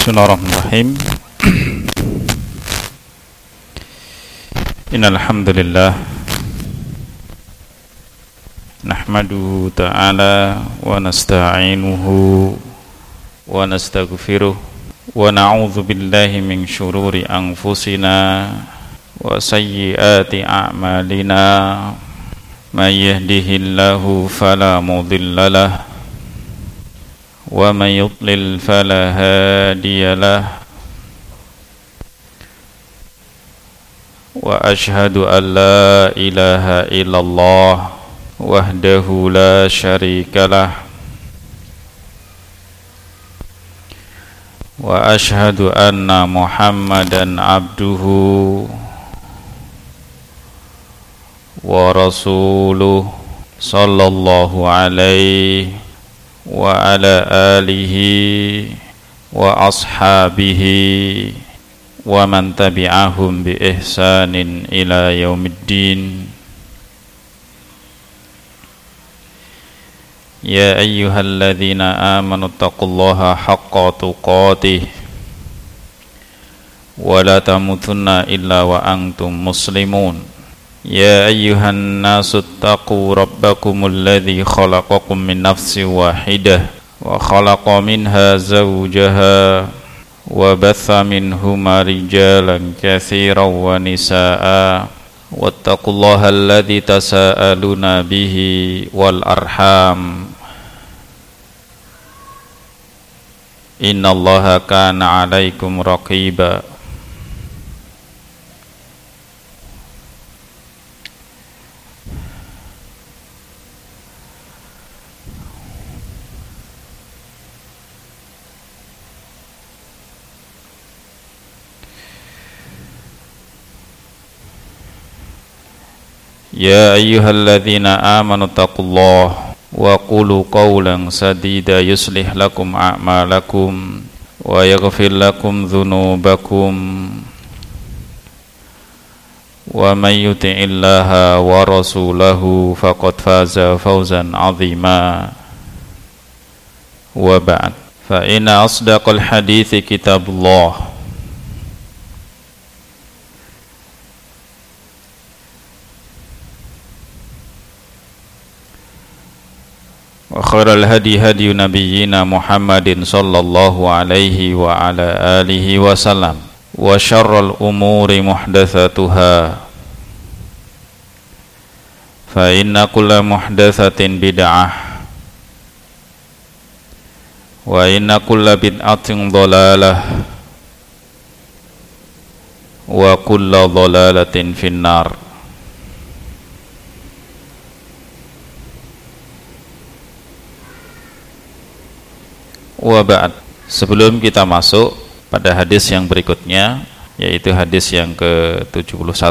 Bismillahirrahmanirrahim. Innal hamdalillah nahmaduhu ta'ala wa nasta'inuhu wa nastaghfiruh wa na'udzu billahi min syururi anfusina wa sayyiati a'malina. May yahdihillahu fala mudhillalah wa may yudlil fala hadiyalah. Wa ashhadu an la ilaha illallah wahdahu la syarikalah wa ashhadu anna Muhammadan abduhu wa rasuluh sallallahu alaihi wa ala alihi wa ashabihi wa man tabi'ahum bi ihsanin ila yaumiddin. Ya ayyuhalladzina amanu taqullaha haqqa tuqatih wa la tamutunna illa wa antum muslimun. Ya ayyuhan nasu taqu rabbakumul ladzi khalaqakum min nafsin wahidah wa khalaqa minha zawjaha wa batha minhuma rijalan katsiran wa nisaa'a wattaqullaha alladzi tasaaluna bihi wal arham innallaha kana 'alaikum raqiba. Ya ayyuhalladzina amanu taqullaha wa qulu qawlan sadida yuslih lakum a'malakum wa yaghfir lakum dhunubakum wa may yuti'illaha wa rasulahu faqad faza fawzan 'azima. Wa ba'd, fa inna asdaqal hadithi kitabullah wa khairal hadi hadi nabiyyina Muhammadin sallallahu alaihi wa ala alihi wa sallam wa syarrul umuri muhdatsatuha fa inna kulla muhdatsatin bid'ah wa inna kulla bid'atin dhalalah wa kulla dhalalatin finnar. Wa ba'd, sebelum kita masuk pada hadis yang berikutnya, yaitu hadis yang ke-71,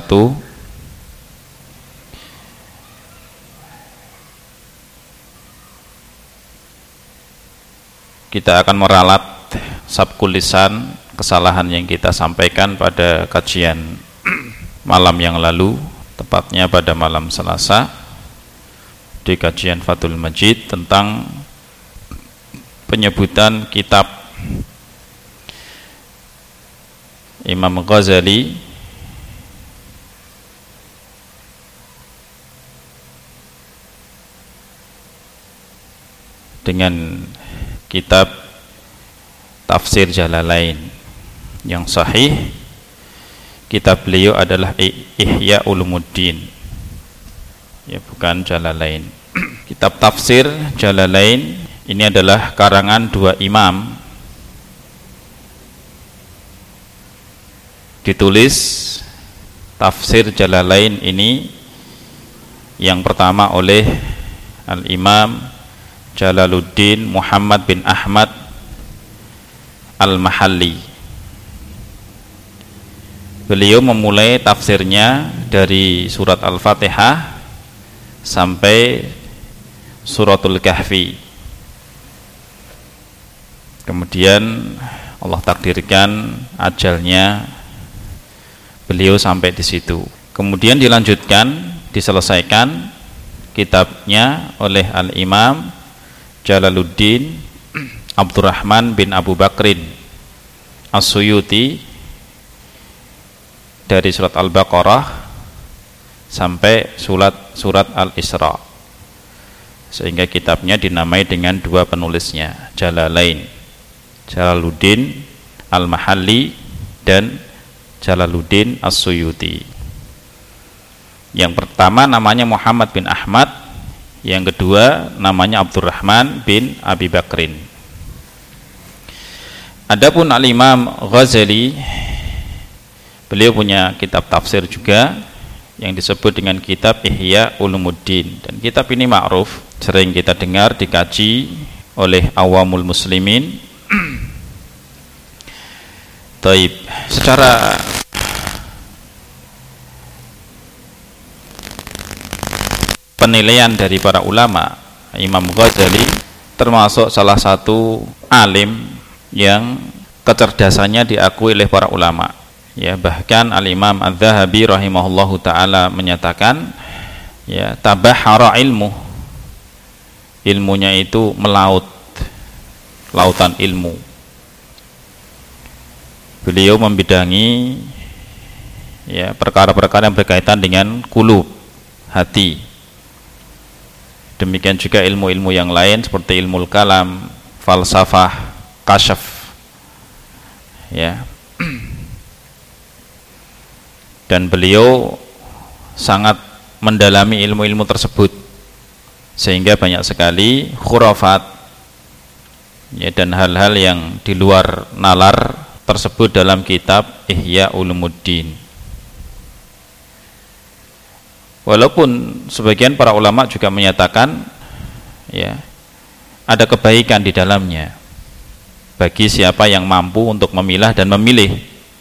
kita akan meralat sabkul lisan kesalahan yang kita sampaikan pada kajian malam yang lalu, tepatnya pada malam Selasa di kajian Fathul Majid tentang penyebutan kitab Imam Ghazali dengan kitab Tafsir Jalalain. Yang sahih kitab beliau adalah Ihya Ulumuddin, ya, bukan Jalalain. Kitab Tafsir Jalalain ini adalah karangan dua imam, ditulis Tafsir Jalalain ini yang pertama oleh Al-Imam Jalaluddin Muhammad bin Ahmad Al-Mahalli. Beliau memulai tafsirnya dari surat Al-Fatihah sampai suratul Kahfi. Kemudian Allah takdirkan ajalnya, beliau sampai di situ. Kemudian dilanjutkan, diselesaikan kitabnya oleh Al-Imam Jalaluddin Abdurrahman bin Abu Bakrin As-Suyuti dari surat Al-Baqarah sampai surat Al-Isra, sehingga kitabnya dinamai dengan dua penulisnya, Jalalain, Jalaluddin Al-Mahalli dan Jalaluddin As-Suyuti. Yang pertama namanya Muhammad bin Ahmad, yang kedua namanya Abdurrahman bin Abi Bakrin. Adapun Al-Imam Ghazali, beliau punya kitab tafsir juga yang disebut dengan kitab Ihya Ulumuddin, dan kitab ini ma'ruf, sering kita dengar dikaji oleh awamul muslimin. Taib, secara penilaian dari para ulama, Imam Ghazali termasuk salah satu alim yang kecerdasannya diakui oleh para ulama. Ya, bahkan Al-Imam Adz-Dzahabi rahimahullahu taala menyatakan, ya, tabahhara ilmunya itu melaut, lautan ilmu. Beliau membidangi, ya, perkara-perkara yang berkaitan dengan qulub, hati. Demikian juga ilmu-ilmu yang lain seperti ilmu kalam, falsafah, kasyaf, ya. Dan beliau sangat mendalami ilmu-ilmu tersebut, sehingga banyak sekali khurafat, ya, dan hal-hal yang di luar nalar tersebut dalam kitab Ihya Ulumuddin. Walaupun sebagian para ulama juga menyatakan, ya, ada kebaikan di dalamnya bagi siapa yang mampu untuk memilah dan memilih.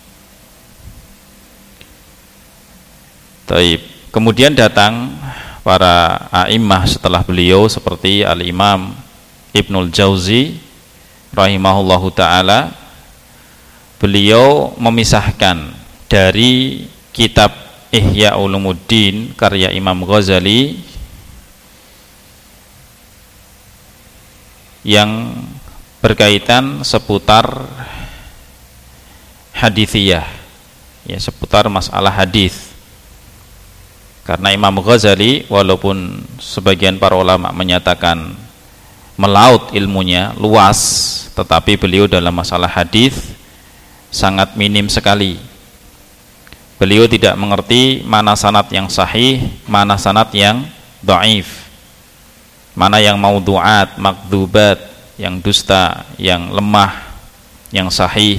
Taib. Kemudian datang para a'immah setelah beliau seperti Al-Imam Ibnul Jauzi rahimahullahu ta'ala. Beliau memisahkan dari kitab Ihya Ulumuddin karya Imam Ghazali yang berkaitan seputar hadithiyah, ya, seputar masalah hadis. Karena Imam Ghazali walaupun sebagian para ulama menyatakan melaut ilmunya, luas, tetapi beliau dalam masalah hadis sangat minim sekali. Beliau tidak mengerti mana sanad yang sahih, mana sanad yang dhaif, mana yang maudhu'at, makdzubat, yang dusta, yang lemah, yang sahih.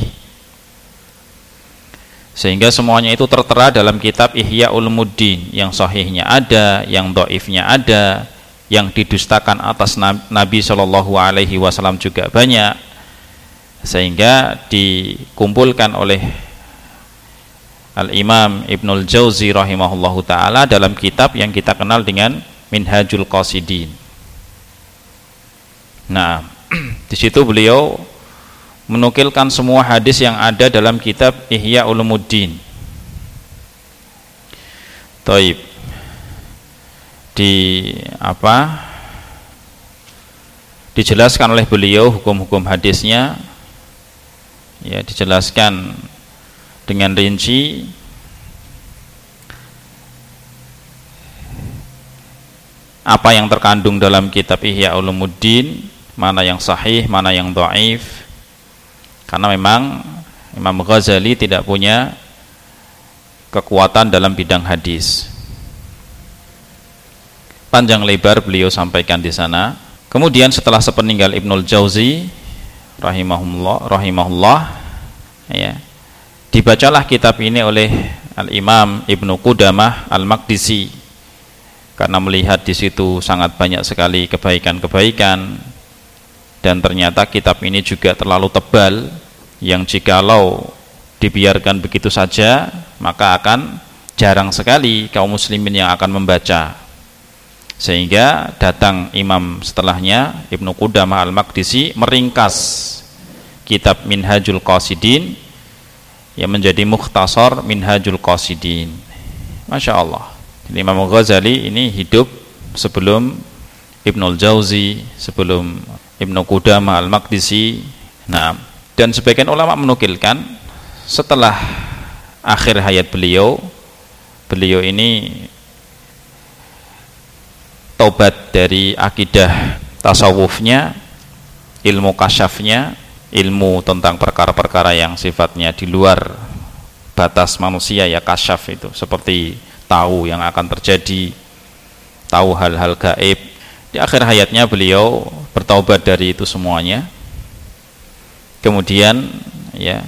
Sehingga semuanya itu tertera dalam kitab Ihya Ulumuddin. Yang sahihnya ada, yang dhaifnya ada, yang didustakan atas Nabi SAW juga banyak. Sehingga dikumpulkan oleh Al-Imam Ibnul Jauzi rahimahullahu ta'ala dalam kitab yang kita kenal dengan Minhajul Qasidin. Nah, di situ beliau menukilkan semua hadis yang ada dalam kitab Ihya Ulumuddin. Taib. Dijelaskan oleh beliau hukum-hukum hadisnya, ya, dijelaskan dengan rinci, apa yang terkandung dalam kitab Ihya Ulumuddin, mana yang sahih, mana yang dhaif. Karena memang Imam Ghazali tidak punya kekuatan dalam bidang hadis. Panjang lebar beliau sampaikan di sana. Kemudian setelah sepeninggal Ibnul Jauzi rahimahullah, ya, dibacalah kitab ini oleh Al-Imam Ibnu Qudamah Al-Maqdisi, karena melihat di situ sangat banyak sekali kebaikan-kebaikan, dan ternyata kitab ini juga terlalu tebal, yang jikalau dibiarkan begitu saja maka akan jarang sekali kaum muslimin yang akan membaca. Sehingga datang imam setelahnya, Ibnu Qudamah Al-Maqdisi, meringkas kitab Minhajul Qasidin yang menjadi mukhtasar Minhajul Qasidin. Masya Allah. Jadi Imam Ghazali ini hidup sebelum Ibnul Jauzi, sebelum Ibnu Qudamah Al-Maqdisi. Nah, Dan sebagian ulama menukilkan setelah akhir hayat beliau ini taubat dari akidah tasawufnya, ilmu kasyafnya, ilmu tentang perkara-perkara yang sifatnya di luar batas manusia, ya kasyaf itu, seperti tahu yang akan terjadi, tahu hal-hal gaib. Di akhir hayatnya beliau bertaubat dari itu semuanya. Kemudian ya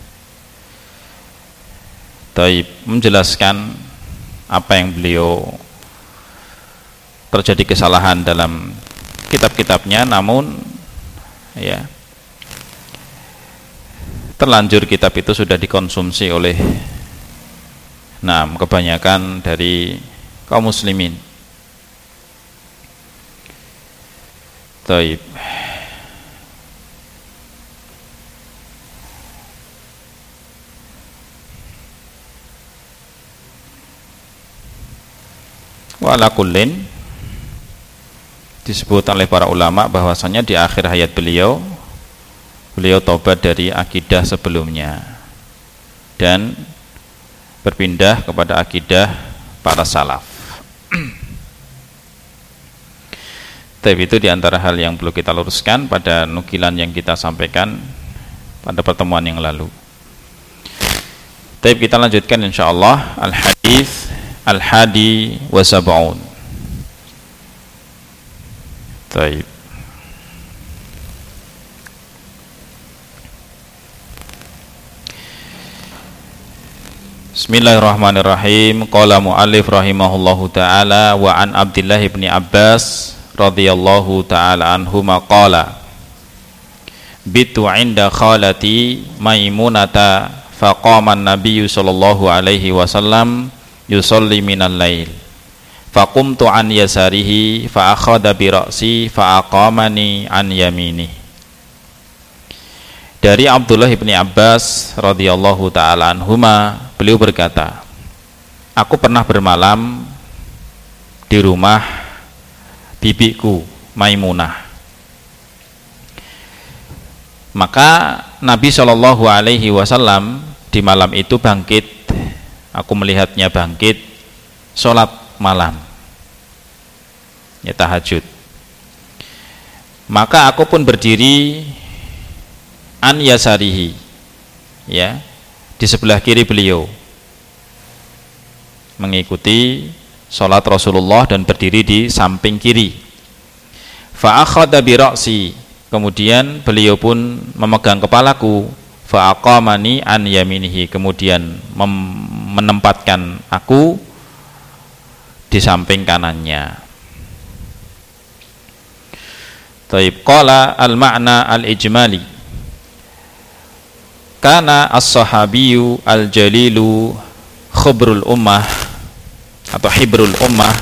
menjelaskan apa yang beliau terjadi kesalahan dalam kitab-kitabnya, namun ya terlanjur kitab itu sudah dikonsumsi oleh kebanyakan dari kaum muslimin. Taib. Wa ala kullin, disebut oleh para ulama bahwasanya di akhir hayat beliau taubat dari akidah sebelumnya dan berpindah kepada akidah para salaf. Tapi itu diantara hal yang perlu kita luruskan pada nukilan yang kita sampaikan pada pertemuan yang lalu. Tapi kita lanjutkan insyaallah al-hadis al-hadi wa sab'un. Baik. Bismillahirrahmanirrahim. Qala mu'allif rahimahullahu ta'ala wa an Abdullah ibn Abbas radhiyallahu ta'ala anhuma qala bitu 'inda khalati Maimunata faqama an-nabiyyu sallallahu alaihi wasallam yusalli minal lail faqumtu an yasarihi fa akhadha bi ra'si fa aqamani an yamini. Dari Abdullah bin Abbas radhiyallahu taala anhuma, beliau berkata, aku pernah bermalam di rumah bibiku Maimunah. Maka Nabi sallallahu alaihi wasallam di malam itu bangkit. Aku melihatnya bangkit sholat malam, ya tahajud. Maka aku pun berdiri an yasarihi, ya di sebelah kiri beliau, mengikuti sholat Rasulullah dan berdiri di samping kiri. Fa akhadha bi ra'si, kemudian beliau pun memegang kepalaku. Fa aqamani an yaminihi, kemudian menempatkan aku di samping kanannya. Taib. Qala al-ma'na al-ijmali kana as-sahabiyyu al-jalilu khibrul ummah atau hibrul ummah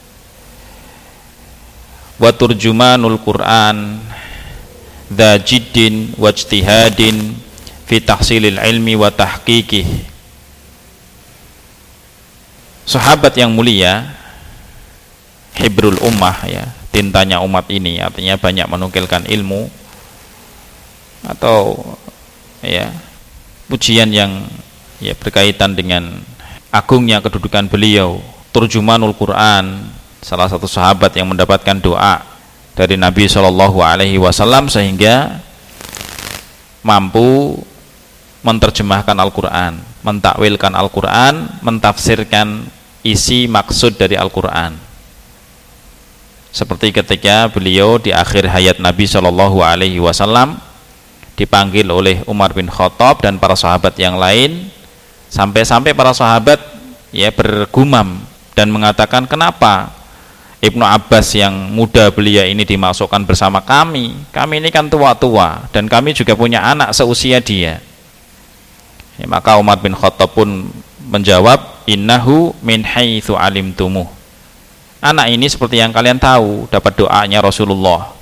wa turjumanul Qur'an dha jiddin wa ijtihadin fi tahsilil ilmi wa tahqiqih. Sahabat yang mulia, hibrul ummah, ya tintanya umat ini, artinya banyak menukilkan ilmu atau ya pujian yang ya berkaitan dengan agungnya kedudukan beliau. Turjumanul Quran, salah satu sahabat yang mendapatkan doa dari Nabi Shallallahu Alaihi Wasallam sehingga mampu menterjemahkan Al-Quran, mentakwilkan Al-Quran, mentafsirkan isi maksud dari Al-Quran. Seperti ketika beliau di akhir hayat Nabi Shallallahu Alaihi Wasallam dipanggil oleh Umar bin Khattab dan para sahabat yang lain, sampai-sampai para sahabat ya bergumam dan mengatakan, kenapa Ibnu Abbas yang muda belia ini dimasukkan bersama kami ini kan tua-tua dan kami juga punya anak seusia dia. Ya, maka Umar bin Khattab pun menjawab, innahu min haitsu alimtumuh, anak ini seperti yang kalian tahu, dapat doanya Rasulullah.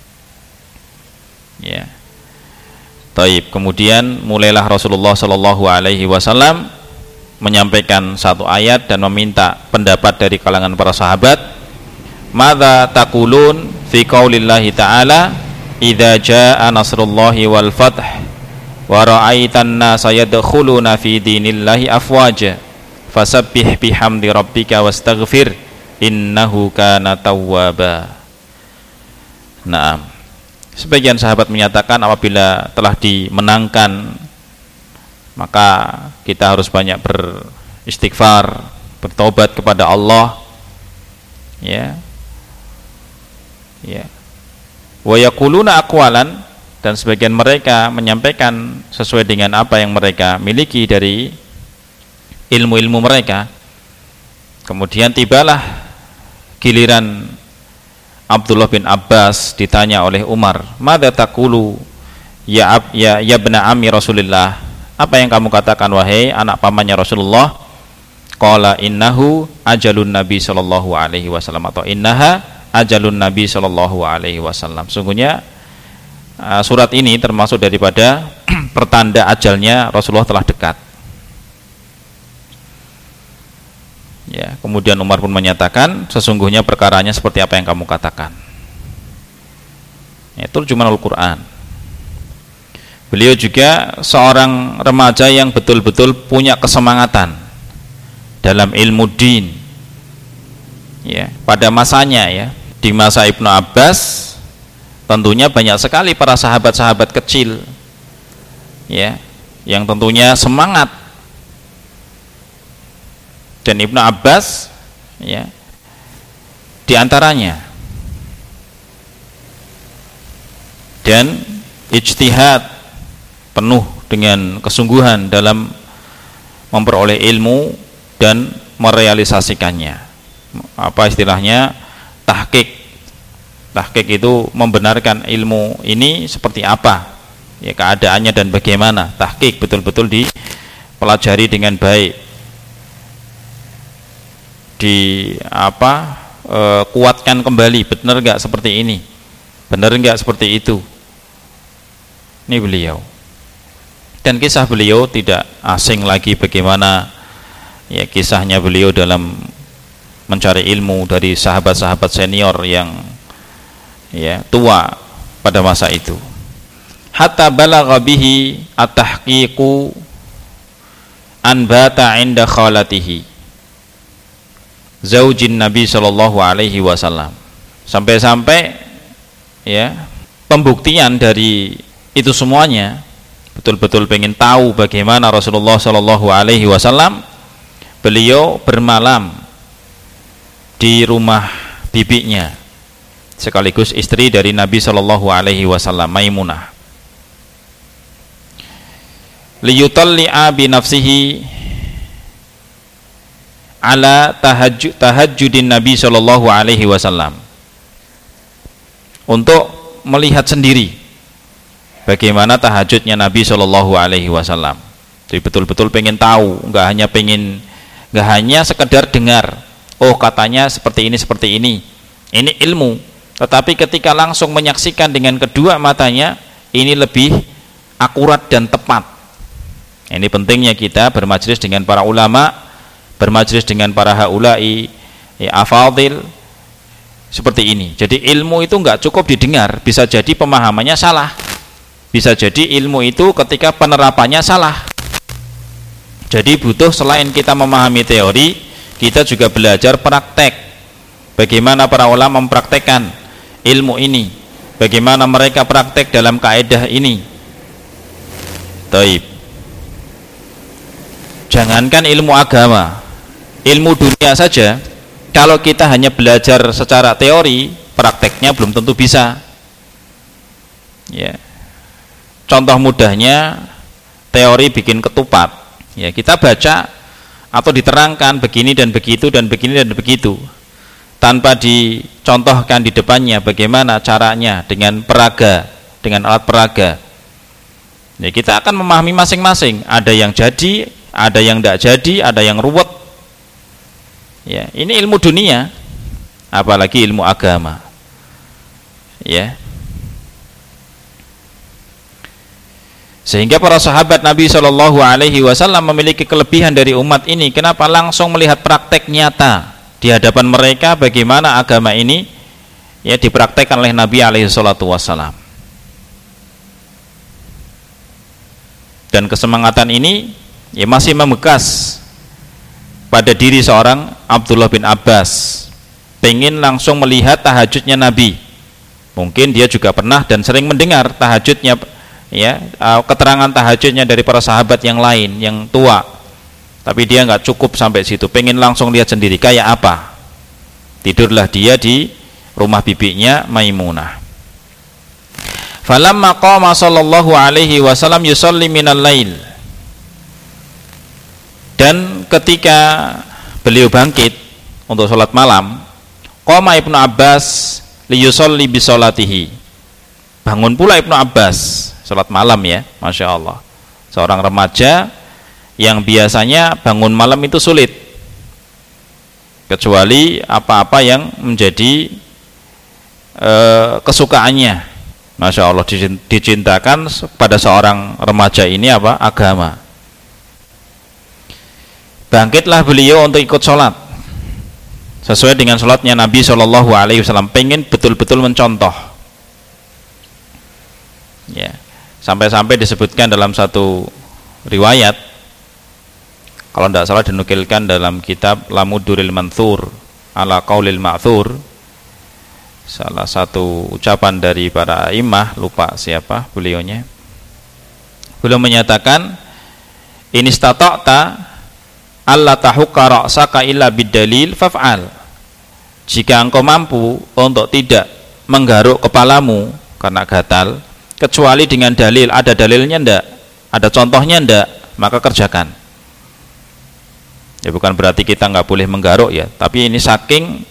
Ya. Taib. Kemudian mulailah Rasulullah Shallallahu Alaihi Wasallam menyampaikan satu ayat dan meminta pendapat dari kalangan para sahabat. Madza taqulun fi qaulillahi ta'ala idza jaa nasrullahi wal fath wa ra'aitan nasa yadkhuluna fi dinillahi afwaja fasabbih bihamdi rabbika wastaghfir innahu kana tawwaba. Naam. Sebagian sahabat menyatakan apabila telah dimenangkan maka kita harus banyak beristighfar, bertobat kepada Allah, ya. Ya. Wa yaquluna aqwalan, dan sebagian mereka menyampaikan sesuai dengan apa yang mereka miliki dari ilmu-ilmu mereka. Kemudian tibalah giliran Abdullah bin Abbas ditanya oleh Umar, "Madza taqulu ya ibna ammi Rasulillah?" Apa yang kamu katakan wahai anak pamannya Rasulullah? Qala innahu ajalun Nabi sallallahu alaihi wasallam, atau innaha ajalun Nabi sallallahu alaihi wasallam. Sungguhnya surat ini termasuk daripada pertanda ajalnya Rasulullah telah dekat. Ya, kemudian Umar pun menyatakan sesungguhnya perkaranya seperti apa yang kamu katakan. Itu cuma Al-Quran. Beliau juga seorang remaja yang betul-betul punya kesemangatan dalam ilmu din. Ya, pada masanya, ya, di masa Ibnu Abbas tentunya banyak sekali para sahabat-sahabat kecil, ya, yang tentunya semangat. Dan Ibnu Abbas, ya, diantaranya, dan ijtihad penuh dengan kesungguhan dalam memperoleh ilmu dan merealisasikannya. Apa istilahnya? Tahqiq. Tahqiq itu membenarkan ilmu ini seperti apa, ya, keadaannya dan bagaimana. Tahqiq betul-betul dipelajari dengan baik, kuatkan kembali, benar enggak seperti ini, benar enggak seperti itu. Ini beliau, dan kisah beliau tidak asing lagi bagaimana, ya, kisahnya beliau dalam mencari ilmu dari sahabat-sahabat senior yang, ya, tua pada masa itu. Hatta balagha bihi at-tahqiqu an bata 'inda khalatihi zaujin Nabi sallallahu alaihi wasallam. Sampai-sampai, ya, pembuktian dari itu semuanya, betul-betul pengen tahu bagaimana Rasulullah sallallahu alaihi wasallam, beliau bermalam di rumah bibinya sekaligus istri dari Nabi sallallahu alaihi wasallam, Maimunah, liyutalli'a bi nafsihi ala tahajjudin Nabi sallallahu alaihi wasallam, untuk melihat sendiri bagaimana tahajudnya Nabi sallallahu alaihi wasallam. Jadi betul-betul pengen tahu, enggak hanya sekedar dengar, oh katanya seperti ini, ini ilmu, tetapi ketika langsung menyaksikan dengan kedua matanya, ini lebih akurat dan tepat. Ini pentingnya kita bermajlis dengan para ulama, bermajlis dengan para haulai, ya, afadil seperti ini. Jadi ilmu itu enggak cukup didengar, bisa jadi pemahamannya salah, bisa jadi ilmu itu ketika penerapannya salah. Jadi butuh, selain kita memahami teori, kita juga belajar praktek. Bagaimana para ulama mempraktekkan ilmu ini, bagaimana mereka praktek dalam kaidah ini. Taib. Jangankan ilmu agama, ilmu dunia saja, kalau kita hanya belajar secara teori, prakteknya belum tentu bisa. Ya. Contoh mudahnya, teori bikin ketupat. Ya, kita baca atau diterangkan begini dan begitu dan begini dan begitu, tanpa dicontohkan di depannya bagaimana caranya dengan peraga, dengan alat peraga. Ya, kita akan memahami masing-masing. Ada yang jadi, ada yang tidak jadi, ada yang ruwet. Ya, ini ilmu dunia, apalagi ilmu agama. Ya. Sehingga para sahabat Nabi Shallallahu Alaihi Wasallam memiliki kelebihan dari umat ini. Kenapa? Langsung melihat praktek nyata di hadapan mereka bagaimana agama ini, ya, dipraktekkan oleh Nabi Alaihi Wasallam. Dan kesemangatan ini ya masih membekas pada diri seorang Abdullah bin Abbas, pengen langsung melihat tahajudnya Nabi. Mungkin dia juga pernah dan sering mendengar tahajudnya, ya, keterangan tahajudnya dari para sahabat yang lain yang tua, tapi dia nggak cukup sampai situ, pengen langsung lihat sendiri kayak apa. Tidurlah dia di rumah bibinya Maimunah. Falamma qama sallallahu alaihi wasallam yusalli minal lail, dan ketika beliau bangkit untuk sholat malam, qama Ibnu Abbas liyusalli bisolatihi, bangun pula Ibnu Abbas sholat malam, ya, Masya Allah. Seorang remaja yang biasanya bangun malam itu sulit, kecuali apa-apa yang menjadi kesukaannya. Masya Allah, dicintakan pada seorang remaja ini apa? Agama. Bangkitlah beliau untuk ikut sholat sesuai dengan sholatnya Nabi SAW, pengen betul-betul mencontoh, ya. Sampai-sampai disebutkan dalam satu riwayat, kalau tidak salah dinukilkan dalam kitab Lamuduril Manthur ala Qaulil Ma'thur, salah satu ucapan dari para imah, lupa siapa beliaunya, beliau menyatakan, in istata'ta alla tahukka ra'saka illa bidalil faf'al, jika engkau mampu untuk tidak menggaruk kepalamu karena gatal kecuali dengan dalil, ada dalilnya ndak, ada contohnya ndak, maka kerjakan. Ya, bukan berarti kita nggak boleh menggaruk, ya, tapi ini saking,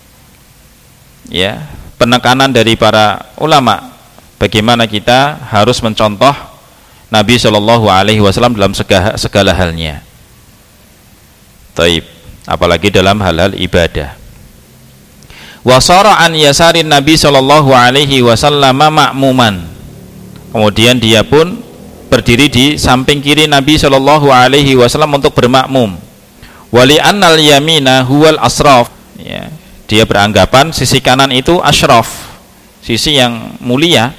ya, penekanan dari para ulama bagaimana kita harus mencontoh Nabi Shallallahu Alaihi Wasallam dalam segala halnya. Taib, apalagi dalam hal-hal ibadah. Wasara an yasarin Nabi Shallallahu Alaihi Wasallam ma'muman, kemudian dia pun berdiri di samping kiri Nabi Shallallahu Alaihi Wasallam untuk bermakmum. Wali annal yamina huwal asraf, ya, dia beranggapan sisi kanan itu asyraf, sisi yang mulia.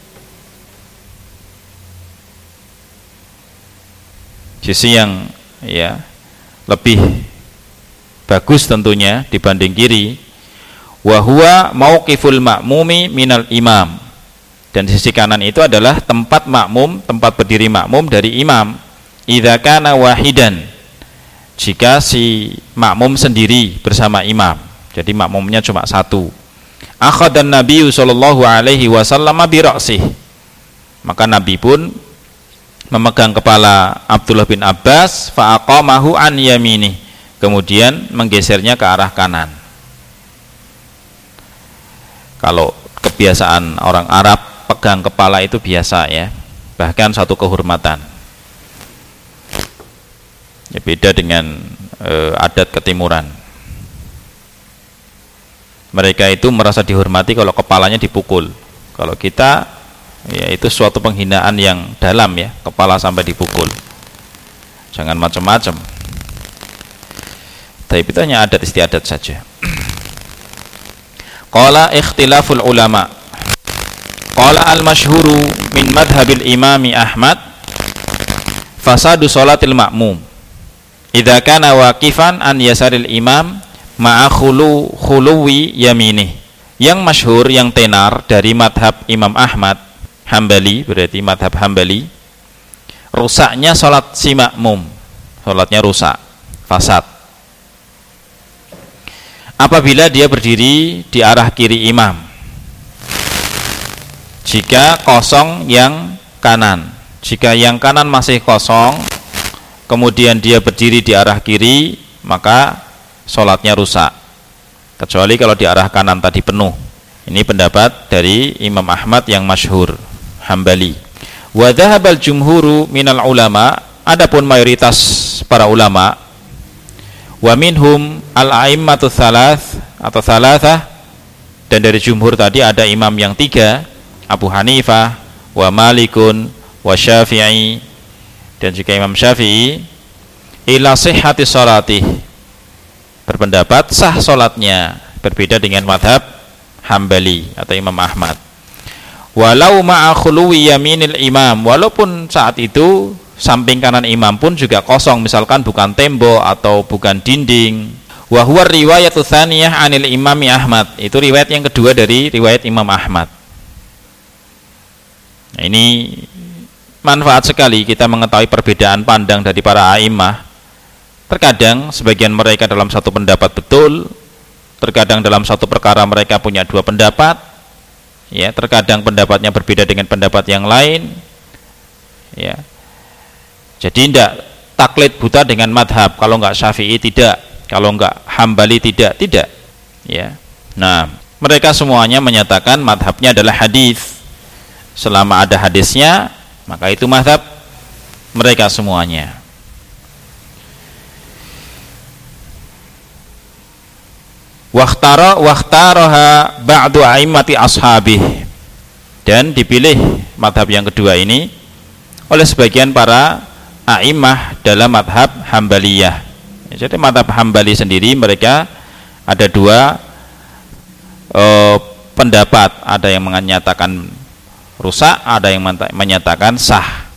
Sisi yang, ya, lebih bagus tentunya dibanding kiri. Wa huwa mauqiful ma'mumi minal imam, dan sisi kanan itu adalah tempat makmum, tempat berdiri makmum dari imam. Idza kana wahidan, jika si makmum sendiri bersama imam, jadi makmumnya cuma satu. Akhadan Nabi sallallahu alaihi wasallam bi ra'sih, maka Nabi pun memegang kepala Abdullah bin Abbas, fa aqamahu an yaminih, kemudian menggesernya ke arah kanan. Kalau kebiasaan orang Arab pegang kepala itu biasa, ya, bahkan satu kehormatan. Ya, beda dengan adat ketimuran. Mereka itu merasa dihormati kalau kepalanya dipukul. Kalau kita, ya, itu suatu penghinaan yang dalam, ya, kepala sampai dipukul. Jangan macam-macam. Tapi itu hanya adat istiadat saja. Qala ikhtilaful ulama. Qala al-masyhuru min madhabil imami Ahmad fasadu sholatil ma'mum idza kana waqifan an yasaril imam ma'a khuluwi yaminih. Yang masyhur, yang tenar dari madhab Imam Ahmad Hambali, berarti madhab Hambali, rusaknya sholat si makmum, sholatnya rusak, fasad, apabila dia berdiri di arah kiri imam, jika kosong yang kanan. Jika yang kanan masih kosong, kemudian dia berdiri di arah kiri, maka sholatnya rusak, kecuali kalau di arah kanan tadi penuh. Ini pendapat dari Imam Ahmad yang masyhur Hambali. Wa dhahabal jumhuru minal ulama, adapun mayoritas para ulama, wa minhum al-a'immatu thalath atau thalathah, dan dari jumhur tadi ada imam yang tiga, Abu Hanifah, wa Malikun, wa Syafi'i, dan juga Imam Syafi'i, ila sihhati sholati, berpendapat sah sholatnya, berbeda dengan madhab Hambali atau Imam Ahmad. Walau ma'a khuluwi yaminil imam, walaupun saat itu samping kanan imam pun juga kosong, misalkan bukan tembok atau bukan dinding. Wa huwa riwayatu tsaniyah 'anil Imami Ahmad. Itu riwayat yang kedua dari riwayat Imam Ahmad. Nah, ini manfaat sekali kita mengetahui perbedaan pandang dari para a'immah. Terkadang sebagian mereka dalam satu pendapat betul, terkadang dalam satu perkara mereka punya dua pendapat, ya, terkadang pendapatnya berbeda dengan pendapat yang lain, ya. Jadi tidak taklid buta dengan madhab. Kalau enggak Syafi'i tidak, kalau enggak Hambali tidak, ya. Nah, mereka semuanya menyatakan madhabnya adalah hadis. Selama ada hadisnya, maka itu madhab mereka semuanya. Wakhtaroha ba'du a'immati ashabih, dan dipilih madhab yang kedua ini oleh sebagian para a'immah dalam madhab Hambaliyah. Jadi madhab Hambali sendiri mereka ada dua pendapat, ada yang menyatakan rusak, ada yang menyatakan sah.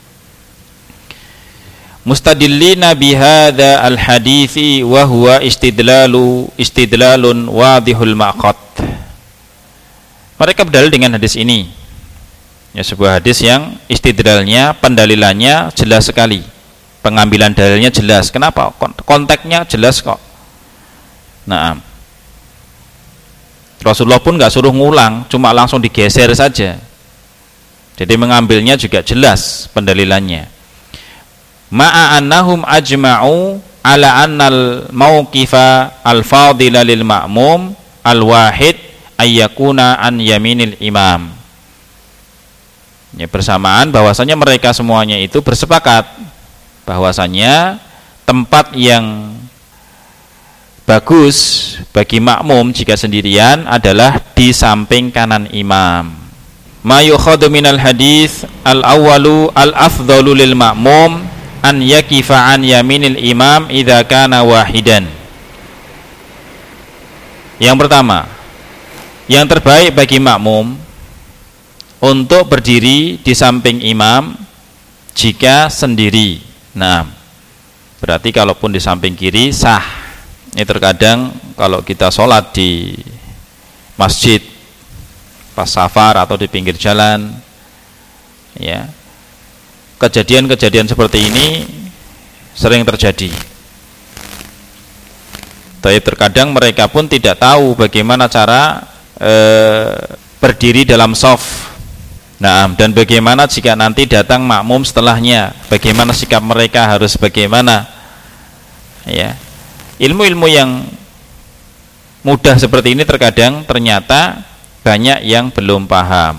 Mustadillina bihadza al-hadithi wa huwa istidlalun wadihul maqad. Mereka berdalil dengan hadis ini. Ya, sebuah hadis yang istidlalnya, pendalilannya jelas sekali. Pengambilan dalilnya jelas. Kenapa? Konteksnya jelas kok. Nah, Rasulullah pun nggak suruh ngulang, cuma langsung digeser saja. Jadi mengambilnya juga jelas pendalilannya. Ma'a annahum ajma'u ala annal mauqifa al-fadila lil ma'mum al-wahid ayyakuna an yaminil imam. Ya, bersamaan bahwasanya mereka semuanya itu bersepakat bahwasanya tempat yang bagus bagi makmum jika sendirian adalah di samping kanan imam. Ma yukhadhu minal hadis al-awwalu al-afdalu lil ma'mum an yakifa an yaminil imam idza kana wahidan. Yang pertama, yang terbaik bagi makmum untuk berdiri di samping imam jika sendiri. Nah, berarti kalaupun di samping kiri sah. Ini terkadang kalau kita sholat di masjid pas safar atau di pinggir jalan, ya, kejadian-kejadian seperti ini sering terjadi. Tapi terkadang mereka pun tidak tahu bagaimana cara berdiri dalam shaf. Nah, dan bagaimana jika nanti datang makmum setelahnya, bagaimana sikap mereka harus bagaimana, ya. Ilmu-ilmu yang mudah seperti ini terkadang ternyata banyak yang belum paham.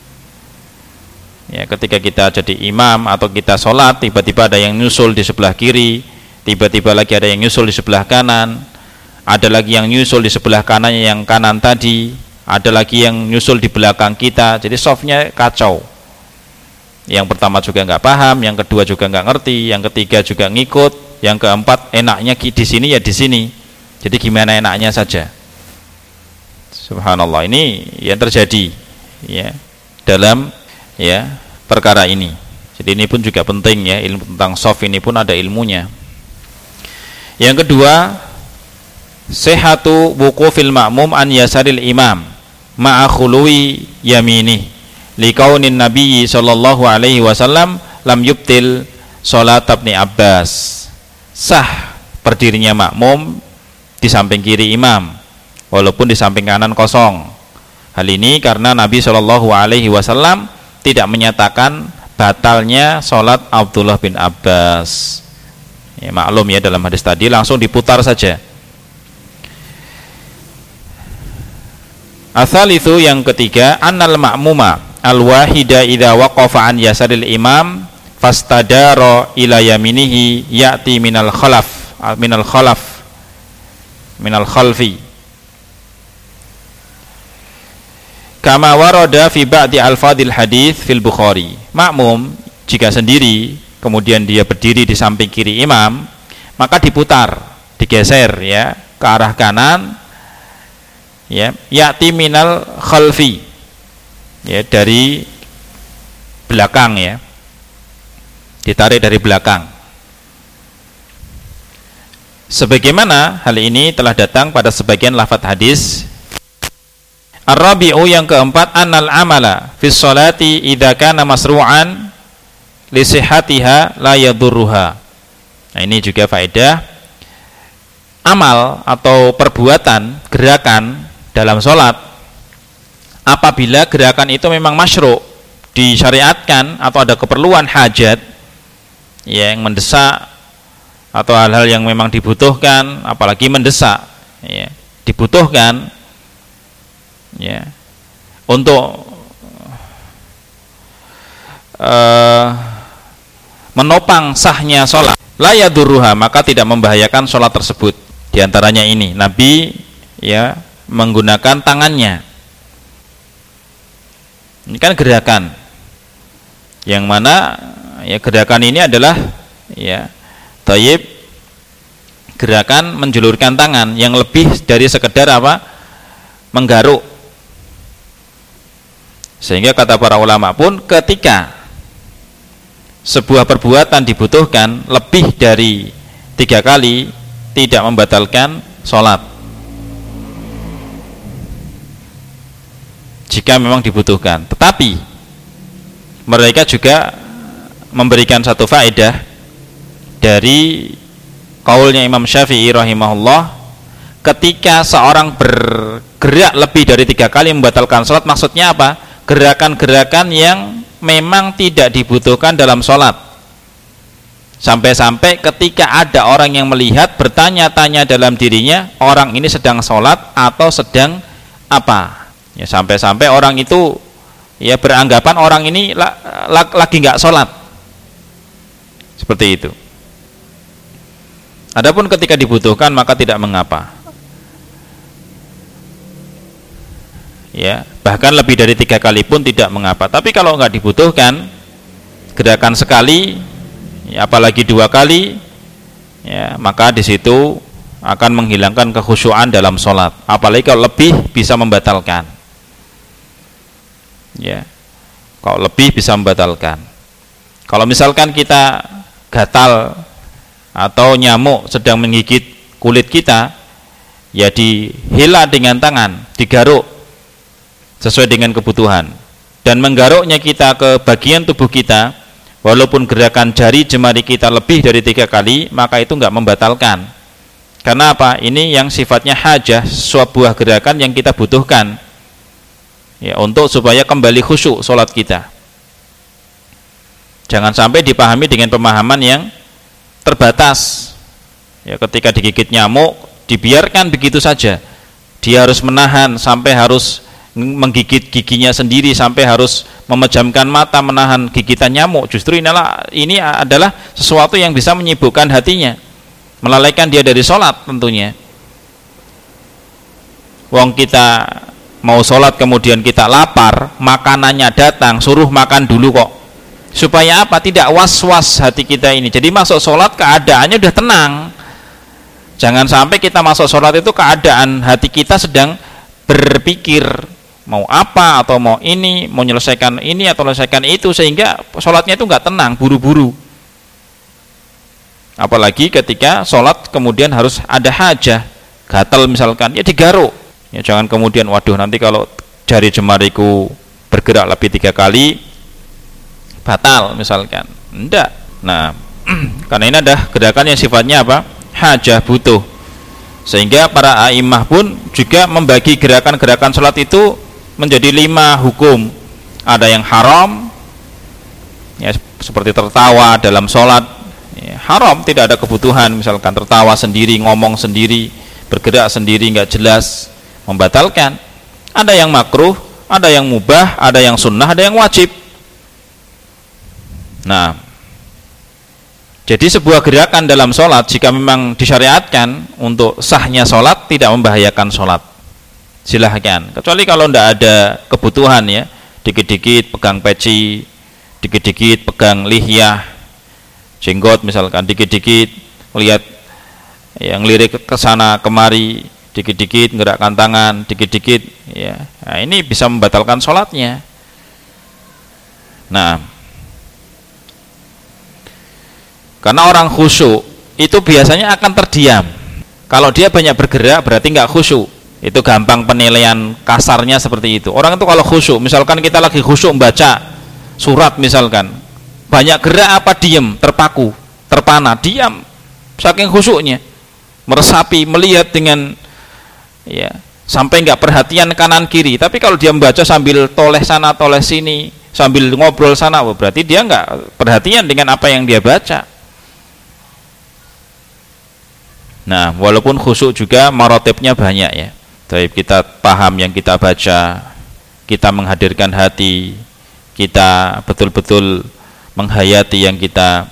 Ya, ketika kita jadi imam atau kita sholat, tiba-tiba ada yang nyusul di sebelah kiri, tiba-tiba lagi ada yang nyusul di sebelah kanan, ada lagi yang nyusul di sebelah kanannya yang kanan tadi, ada lagi yang nyusul di belakang kita. Jadi softnya kacau. Yang pertama juga nggak paham, yang kedua juga nggak ngerti, yang ketiga juga ngikut, yang keempat enaknya di sini ya di sini. Jadi gimana enaknya saja. Subhanallah, ini yang terjadi, ya, dalam, ya, perkara ini. Jadi ini pun juga penting, ya, ilmu tentang soft ini pun ada ilmunya. Yang kedua, sihhatu wuqufil ma'mum an yasaril imam ma'a khului yamini liqaunin nabiyyi sallallahu alaihi wasallam lam yubtil salat Ibnu Abbas. Sah berdirinya makmum di samping kiri imam walaupun di samping kanan kosong. Hal ini karena Nabi sallallahu alaihi wasallam tidak menyatakan batalnya salat Abdullah bin Abbas. Ya, maklum ya, dalam hadis tadi langsung diputar saja. Asal itu yang ketiga, annal ma'muma al-wahida idza waqafa an yasaril imam fastadara ila yaminihi ya'ti minal khalfi kama warada fi ba'di al-fadil hadits fil Bukhari. Makmum jika sendiri kemudian dia berdiri di samping kiri imam, maka diputar, digeser, ya, ke arah kanan, ya, ya'ti minal khalfi, ya, dari belakang, ya. ditarik dari belakang. Sebagaimana hal ini telah datang pada sebagian lafadz hadis. Ar-rabi'u, yang keempat, annal amala fi sholati idza kana masru'an li sihhatiha la yadurruha. Nah, ini juga faedah. Amal atau perbuatan, gerakan dalam sholat, apabila gerakan itu memang masyru', disyariatkan, atau ada keperluan hajat yang mendesak, atau hal-hal yang memang dibutuhkan, apalagi mendesak, ya, dibutuhkan, ya, untuk menopang sahnya sholat, la yadurruha, maka tidak membahayakan sholat tersebut. Di antaranya ini, Nabi ya menggunakan tangannya. Ini kan gerakan, yang mana ya gerakan ini adalah ya thayyib, gerakan menjulurkan tangan yang lebih dari sekedar apa? Menggaruk. Sehingga kata para ulama pun, ketika sebuah perbuatan dibutuhkan lebih dari 3 kali, tidak membatalkan sholat jika memang dibutuhkan. Tetapi mereka juga memberikan satu faedah dari kaulnya Imam Syafi'i rahimahullah, ketika seorang bergerak lebih dari 3 kali membatalkan sholat, maksudnya apa? Gerakan-gerakan yang memang tidak dibutuhkan dalam sholat, sampai-sampai ketika ada orang yang melihat, bertanya-tanya dalam dirinya, orang ini sedang sholat atau sedang apa, ya, sampai-sampai orang itu ya beranggapan orang ini lagi nggak sholat, seperti itu. Adapun ketika dibutuhkan maka tidak mengapa, ya, bahkan lebih dari 3 kali pun tidak mengapa. Tapi kalau nggak dibutuhkan, gerakan sekali, ya, apalagi 2 kali, ya, maka di situ akan menghilangkan kekhusyuan dalam sholat. Apalagi kalau lebih bisa membatalkan, ya, kalau lebih bisa membatalkan. Kalau misalkan kita gatal atau nyamuk sedang menggigit kulit kita, ya dihela dengan tangan, digaruk sesuai dengan kebutuhan, dan menggaruknya kita ke bagian tubuh kita, walaupun gerakan jari jemari kita lebih dari 3 kali, maka itu enggak membatalkan. Karena apa? Ini yang sifatnya hajah, sebuah gerakan yang kita butuhkan, ya, untuk supaya kembali khusyuk sholat kita. Jangan sampai dipahami dengan pemahaman yang terbatas, ya, ketika digigit nyamuk dibiarkan begitu saja, dia harus menahan sampai harus menggigit giginya sendiri, sampai harus memejamkan mata menahan gigitan nyamuk. Justru ini adalah sesuatu yang bisa menyibukkan hatinya, melalaikan dia dari sholat tentunya. Wong kita mau sholat kemudian kita lapar, makanannya datang, suruh makan dulu kok. Supaya apa? Tidak was-was hati kita ini. Jadi masuk sholat keadaannya udah tenang. Jangan sampai kita masuk sholat itu keadaan hati kita sedang berpikir mau apa, atau mau ini, mau menyelesaikan ini atau menyelesaikan itu, sehingga sholatnya itu nggak tenang, buru-buru. Apalagi ketika sholat kemudian harus ada hajah, gatal misalkan, ya digaruk. Ya, jangan kemudian waduh nanti kalau jari jemariku bergerak lebih 3 kali batal misalkan. Enggak. Nah, karena ini ada gerakan yang sifatnya apa? Hajah, butuh. Sehingga para a'immah pun juga membagi gerakan-gerakan sholat itu menjadi 5 hukum. Ada yang haram, ya, seperti tertawa dalam sholat, ya, haram, tidak ada kebutuhan, misalkan tertawa sendiri, ngomong sendiri, bergerak sendiri, nggak jelas, membatalkan. Ada yang makruh, ada yang mubah, ada yang sunnah, ada yang wajib. Nah, jadi sebuah gerakan dalam sholat jika memang disyariatkan untuk sahnya sholat, tidak membahayakan sholat, silahkan. Kecuali kalau tidak ada kebutuhan, ya, dikit-dikit pegang peci, dikit-dikit pegang lihyah, jenggot misalkan, dikit-dikit lihat yang lirik ke sana kemari, dikit-dikit gerakkan tangan, dikit-dikit, ya, nah, ini bisa membatalkan sholatnya. Nah, Karena orang khusyuk itu biasanya akan terdiam. Kalau dia banyak bergerak berarti nggak khusyuk. Itu gampang penilaian kasarnya seperti itu. Orang itu kalau khusyuk, misalkan kita lagi khusyuk membaca surat misalkan, banyak gerak apa diem, terpaku, terpana, diam, saking khusyuknya, meresapi, melihat dengan ya sampai nggak perhatian kanan kiri. Tapi kalau dia membaca sambil toleh sana toleh sini, sambil ngobrol sana, berarti dia nggak perhatian dengan apa yang dia baca. Nah, walaupun khusyuk juga marotibnya banyak ya. Tapi kita paham yang kita baca, kita menghadirkan hati, kita betul-betul menghayati yang kita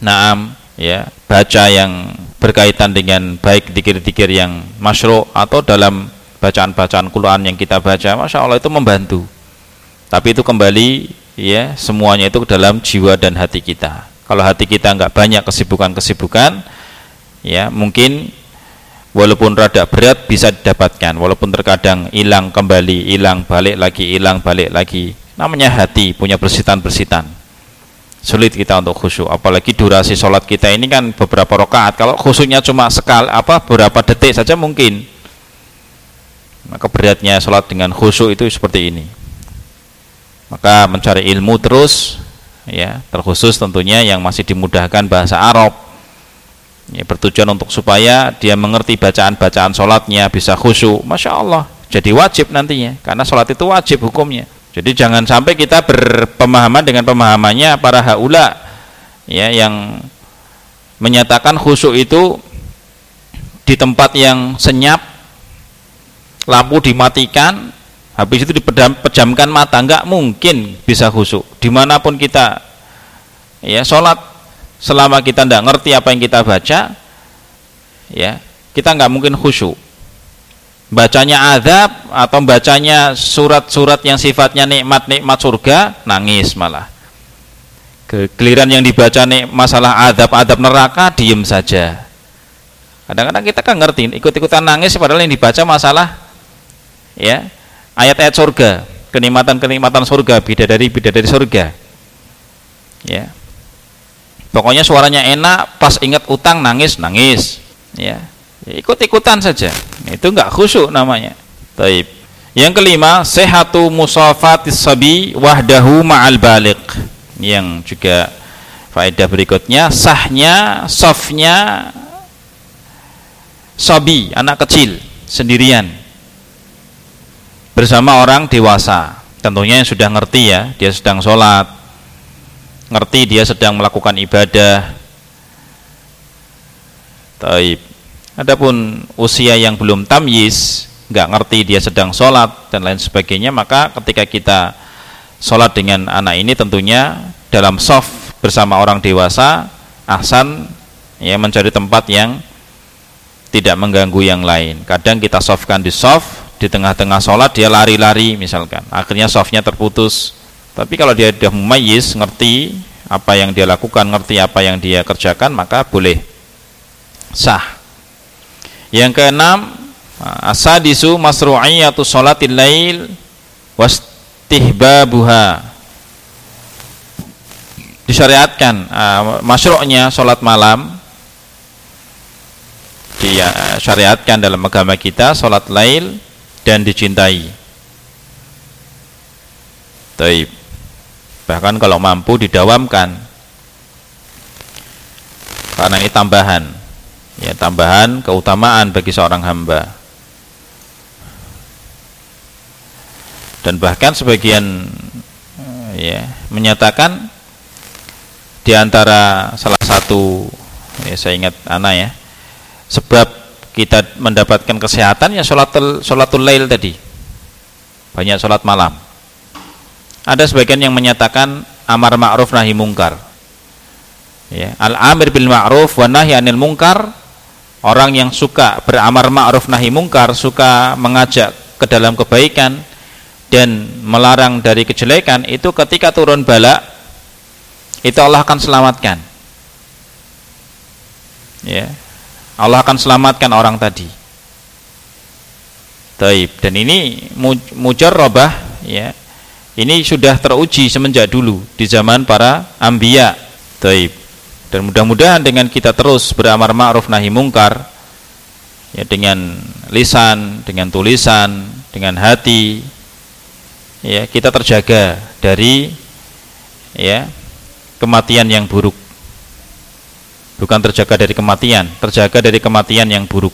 ya, baca yang berkaitan dengan baik dzikir-dzikir yang masyru' atau dalam bacaan-bacaan Quran yang kita baca, Masya Allah itu membantu. Tapi itu kembali ya, semuanya itu dalam jiwa dan hati kita. Kalau hati kita nggak banyak kesibukan-kesibukan, ya mungkin walaupun rada berat bisa didapatkan, walaupun terkadang hilang kembali, hilang balik lagi. Namanya hati punya bersitan-bersitan. Sulit kita untuk khusyuk, apalagi durasi sholat kita ini kan beberapa rakaat. Kalau khusyuknya cuma beberapa detik saja mungkin. Maka beratnya sholat dengan khusyuk itu seperti ini. Maka mencari ilmu terus, ya terkhusus tentunya yang masih dimudahkan bahasa Arab. Ya, bertujuan untuk supaya dia mengerti bacaan-bacaan sholatnya, bisa khusyuk. Masya Allah, jadi wajib nantinya, karena sholat itu wajib hukumnya. Jadi jangan sampai kita berpemahaman dengan pemahamannya para haula ya, yang menyatakan khusyuk itu di tempat yang senyap, lampu dimatikan, habis itu dipejamkan mata. Enggak mungkin bisa khusyuk dimanapun kita ya sholat. Selama kita tidak ngerti apa yang kita baca, ya kita nggak mungkin khusyuk. Bacanya azab atau bacanya surat-surat yang sifatnya nikmat-nikmat surga, nangis malah. Giliran yang dibaca masalah azab-azab neraka, diem saja. Kadang-kadang kita kan ngerti, ikut-ikutan nangis padahal yang dibaca masalah ya ayat-ayat surga, kenikmatan-kenikmatan surga, bidadari-bidadari surga. Ya. Pokoknya suaranya enak, pas ingat utang nangis, ya ikut-ikutan saja. Itu enggak khusyuk namanya. Taib. Yang kelima, sehatu musafatis sabi wahdahu ma'al baligh. Yang juga faedah berikutnya, sahnya safnya sabi, anak kecil sendirian bersama orang dewasa. Tentunya yang sudah ngerti ya, dia sedang sholat, ngerti dia sedang melakukan ibadah. Taib. Adapun usia yang belum tamyiz, nggak ngerti dia sedang sholat dan lain sebagainya, maka ketika kita sholat dengan anak ini tentunya dalam shaf bersama orang dewasa, ahsan ya mencari tempat yang tidak mengganggu yang lain. Kadang kita shafkan di shaf, di tengah-tengah sholat dia lari-lari misalkan, akhirnya shafnya terputus. Tapi kalau dia sudah mumayyiz, ngerti apa yang dia lakukan, ngerti apa yang dia kerjakan, maka boleh sah. Yang keenam, asadisu masru'iyatu sholatil lail wastihbabuha. Disyariatkan masyru'nya sholat malam, disyariatkan dalam agama kita sholat lail dan dicintai. Taib. Bahkan kalau mampu didawamkan, karena ini tambahan ya, tambahan keutamaan bagi seorang hamba. Dan bahkan sebagian ya menyatakan di antara salah satu ya, saya ingat anak ya, sebab kita mendapatkan kesehatan ya sholatul lail tadi, banyak sholat malam. Ada sebagian yang menyatakan amar ma'ruf nahi mungkar ya, al-amir bil ma'ruf wa nahi anil mungkar, orang yang suka beramar ma'ruf nahi mungkar, suka mengajak ke dalam kebaikan dan melarang dari kejelekan, itu ketika turun bala itu Allah akan selamatkan ya, Allah akan selamatkan orang tadi. Taib. Dan ini mujarrabah ya, ini sudah teruji semenjak dulu di zaman para anbiya. Taib. Dan mudah-mudahan dengan kita terus beramar ma'ruf nahi mungkar, ya, dengan lisan, dengan tulisan, dengan hati, ya, kita terjaga dari, ya, kematian yang buruk. Bukan terjaga dari kematian, terjaga dari kematian yang buruk.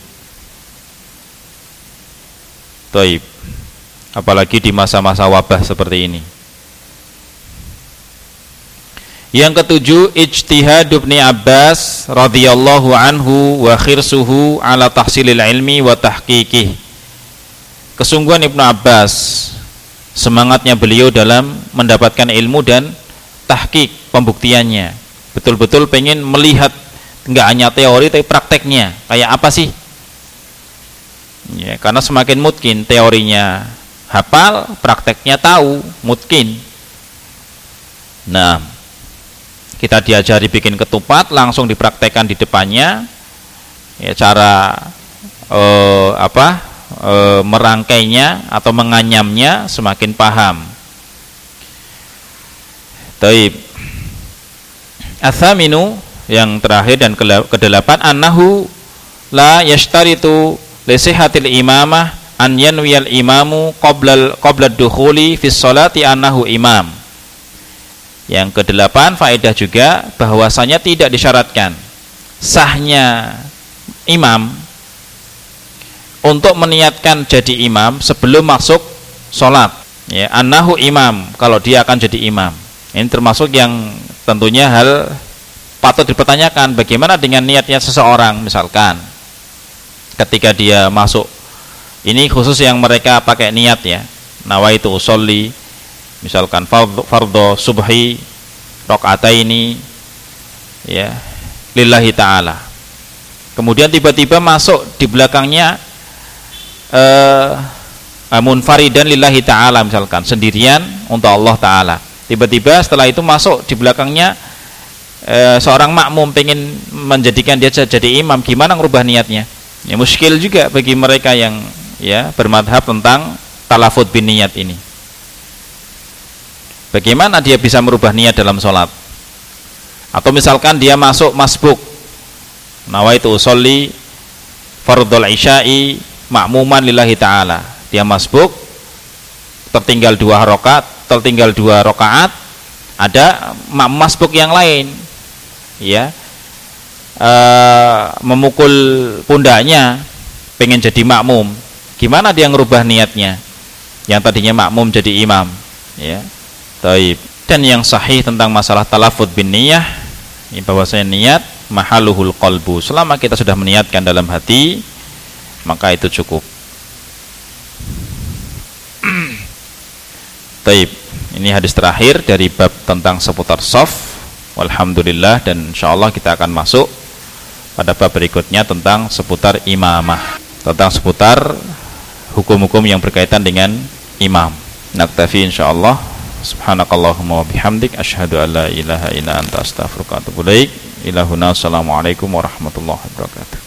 Taib. Apalagi di masa-masa wabah seperti ini. Yang ketujuh, ijtihad Ibnu Abbas radhiyallahu anhu wa khirsuhu ala tahsilil ilmi wa tahqiqih. Kesungguhan Ibnu Abbas, semangatnya beliau dalam mendapatkan ilmu dan tahqiq, pembuktiannya. Betul-betul pengen melihat, enggak hanya teori tapi prakteknya. Kayak apa sih? Ya, karena semakin mungkin teorinya hafal, prakteknya tahu, mungkin. Nah, kita diajari bikin ketupat, langsung dipraktekkan di depannya, ya, cara merangkainya atau menganyamnya semakin paham. Taib. Atsaminu, yang terakhir dan kedelapan, annahu la yashtaritu li sihhatil imamah an yanwiyal imamu qabla dukhuli fi sholati annahu imam. Yang kedelapan, faedah juga bahwasanya tidak disyaratkan sahnya imam untuk meniatkan jadi imam sebelum masuk sholat, ya, annahu imam, kalau dia akan jadi imam. Ini termasuk yang tentunya hal patut dipertanyakan, bagaimana dengan niatnya seseorang. Misalkan ketika dia masuk, ini khusus yang mereka pakai niat, ya, nawaitu usolli, misalkan fardhu subhi rakaataini, ya, lillahi ta'ala. Kemudian tiba-tiba masuk di belakangnya munfaridan lillahi ta'ala, misalkan sendirian untuk Allah ta'ala. Tiba-tiba setelah itu masuk di belakangnya seorang makmum, pengen menjadikan dia jadi imam, gimana ngerubah niatnya? Ya, muskil juga bagi mereka yang, ya, bermadhab tentang talafut bin niyat ini. Bagaimana dia bisa merubah niat dalam sholat? Atau misalkan dia masuk masbuk, nawaitu usolli fardhul isya'i ma'muman lillahi ta'ala. Dia masbuk, tertinggal dua rakaat, ada masbuk yang lain, ya, memukul pundaknya, pengen jadi makmum. Gimana dia ngerubah niatnya? Yang tadinya makmum jadi imam, ya. Taib. Dan yang sahih tentang masalah talafut bin niyah, bahwasanya niat mahaluhul qalbu. Selama kita sudah meniatkan dalam hati, maka itu cukup. Taib. Ini hadis terakhir dari bab tentang seputar shaf. Walhamdulillah, dan insyaallah kita akan masuk pada bab berikutnya tentang seputar imamah, tentang seputar hukum-hukum yang berkaitan dengan imam. Naktafi insyaallah. Subhanakallahumma wa bihamdik, asyhadu an la ilaha illa anta astaghfiruka wa atubu ilaik. Ila huna, assalamualaikum warahmatullahi wabarakatuh.